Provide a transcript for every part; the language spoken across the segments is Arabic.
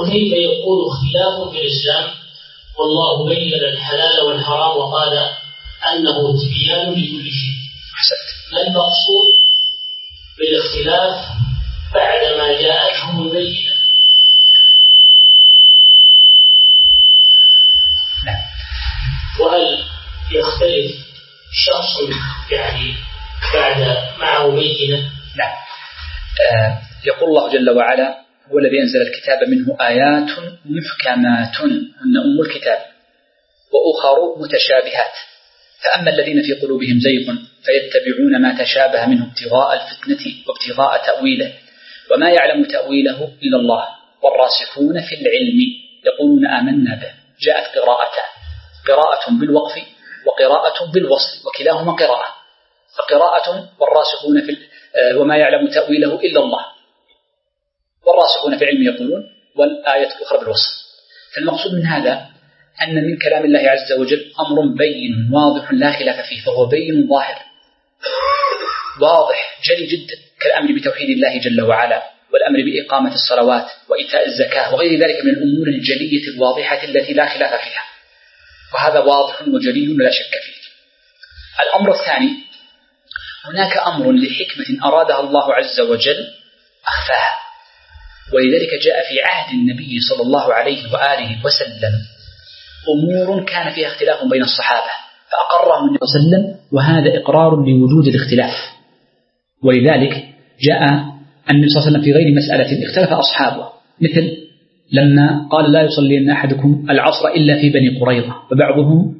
وكيف يكون خلاف في الإسلام والله بين الحلال والحرام وقال أنه تبيان لكل شيء؟ ما المقصود بالاختلاف بعدما جاءتهم البينة؟ وهل يختلف شخص يعني بعد معه بينة؟ نعم. يقول الله جل وعلا: هو الذي أنزل الكتاب منه آيات محكمات هن أم الكتاب وأخر متشابهات فأما الذين في قلوبهم زيغ فيتبعون ما تشابه منه ابتغاء الفتنة وابتغاء تأويله وما يعلم تأويله إلا الله والراسخون في العلم يقولون آمنا به. جاءت قراءة بالوقف وقراءة بالوصل وكلاهما قراءة، فقراءة والراسخون في وما يعلم تأويله إلا الله والراسخون في العلم يقولون، والآية الأخرى بالوصل. فالمقصود من هذا أن من كلام الله عز وجل أمر بين واضح لا خلاف فيه، فهو بين ظاهر واضح جلي جدا كالأمر بتوحيد الله جل وعلا والأمر بإقامة الصلوات وإيتاء الزكاة وغير ذلك من الأمور الجلية الواضحة التي لا خلاف فيها، وهذا واضح وجلي لا شك فيه. الأمر الثاني: هناك أمر لحكمة أرادها الله عز وجل أخفاها، ولذلك جاء في عهد النبي صلى الله عليه وآله وسلم أمور كان فيها اختلاف بين الصحابة فأقرهم النبي صلى الله عليه وسلم، وهذا إقرار لوجود الاختلاف. ولذلك جاء النبي صلى الله عليه وسلم في غير مسألة اختلف أصحابه، مثل لما قال: لا يصلين أحدكم العصر إلا في بني قريظة، فبعضهم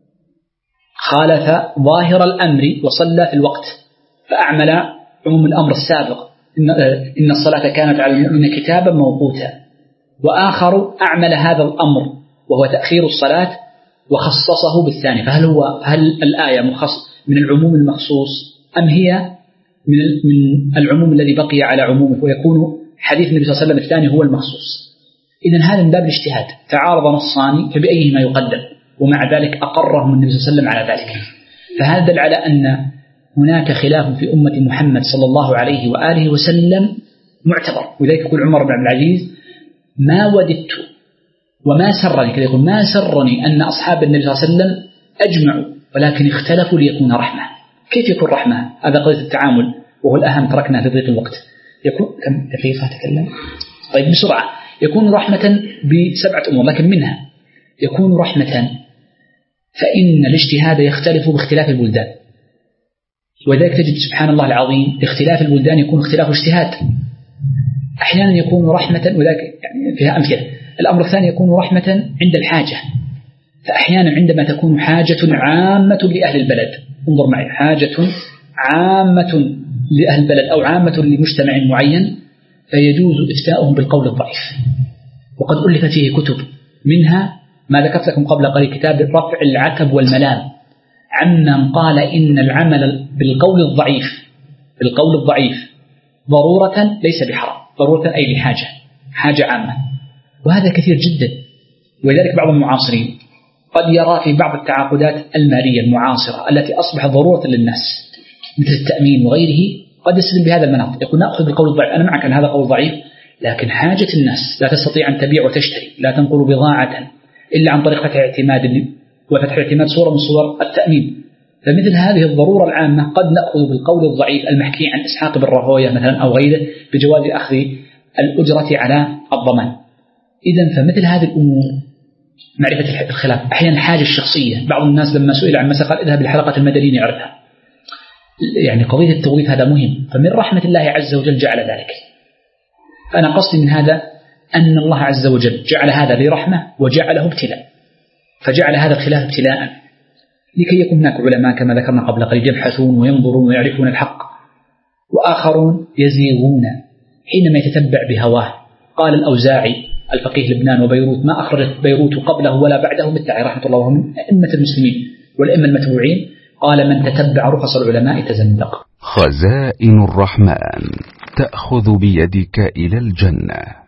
خالف ظاهر الأمر وصلى في الوقت فأعمل عموم الأمر السابق إن الصلاة كانت على المؤمنين كتابا موقوتا، وآخر أعمل هذا الأمر وهو تأخير الصلاة وخصصه بالثاني. هل الآية من العموم المخصوص أم هي من العموم الذي بقي على عمومه ويكون حديث النبي صلى الله عليه وسلم الثاني هو المخصوص؟ إذن هذا من باب الاجتهاد، تعارض نصان فبأيهما يقدم، ومع ذلك أقرهم النبي صلى الله عليه وسلم على ذلك. فهذا دل على أن هناك خلاف في أمة محمد صلى الله عليه وآله وسلم معتبر. ولذلك يقول عمر بن عبد العزيز: ما وددت وما سرني، كذا يقول: ما سرني أن أصحاب النبي صلى الله عليه وسلم أجمعوا ولكن اختلفوا ليكون رحمة. كيف يكون رحمة؟ هذا قضية التعامل وهو الأهم، تركنا في ضيق الوقت. يكون كم دقيقة تتكلم؟ طيب بسرعة. يكون رحمة بسبعة أمور، لكن منها يكون رحمة فإن الاجتهاد يختلف باختلاف البلدان، وذلك تجد سبحان الله العظيم اختلاف البلدان يكون اختلاف اجتهاد. أحيانا يكون رحمة، وذلك يعني فيها أمثلة. الأمر الثاني يكون رحمة عند الحاجة، فأحيانا عندما تكون حاجة عامة لأهل البلد، انظر معي، حاجة عامة لأهل البلد أو عامة لمجتمع معين، فيجوز إفتاؤهم بالقول الضعيف. وقد ألفت فيه كتب، منها ما ذكرت لكم قبل قليل، كتاب رفع العتب والملام عمن قال إن العمل بالقول الضعيف ضرورة ليس بحرام، ضرورة أي لحاجة، حاجة عامة، وهذا كثير جدا. ولذلك بعض المعاصرين قد يرى في بعض التعاقدات المالية المعاصرة التي أصبحت ضرورة للناس مثل التأمين وغيره، قد يسلم بهذا المناط، يقول: نأخذ بالقول الضعيف. أنا معك أن هذا قول ضعيف، لكن حاجة الناس لا تستطيع أن تبيع وتشتري، لا تنقل بضاعة إلا عن طريق فتح اعتماد، وفتح اعتماد صورة من صور التأمين. فمثل هذه الضرورة العامة قد نأخذ بالقول الضعيف المحكي عن إسحاق بن راهويه مثلا أو غيره بجواز أخذ الأجرة على الضمان. إذن فمثل هذه الأمور معرفة الخلاف. أحيانا الحاجة الشخصية، بعض الناس لما سئل عن مسألة قال: اذهب لحلقة المدنيين يعرفها. يعني قضية التوظيف هذا مهم، فمن رحمة الله عز وجل جعل ذلك. فأنا قصدي من هذا أن الله عز وجل جعل هذا لرحمة وجعله ابتلاء، فجعل هذا الخلاف ابتلاء لكي يكون هناك علماء كما ذكرنا قبل قليل يبحثون وينظرون ويعرفون الحق، وآخرون يزيغون حينما يتتبع بهواه. قال الأوزاعي الفقيه لبنان وبيروت: ما أخرجت بيروت قبله ولا بعده بالتعي، رحمة الله، وهم أئمة المسلمين والأئمة المتبوعين. قال: من تتبع رخص العلماء تزندق. خزائن الرحمن تأخذ بيدك إلى الجنة.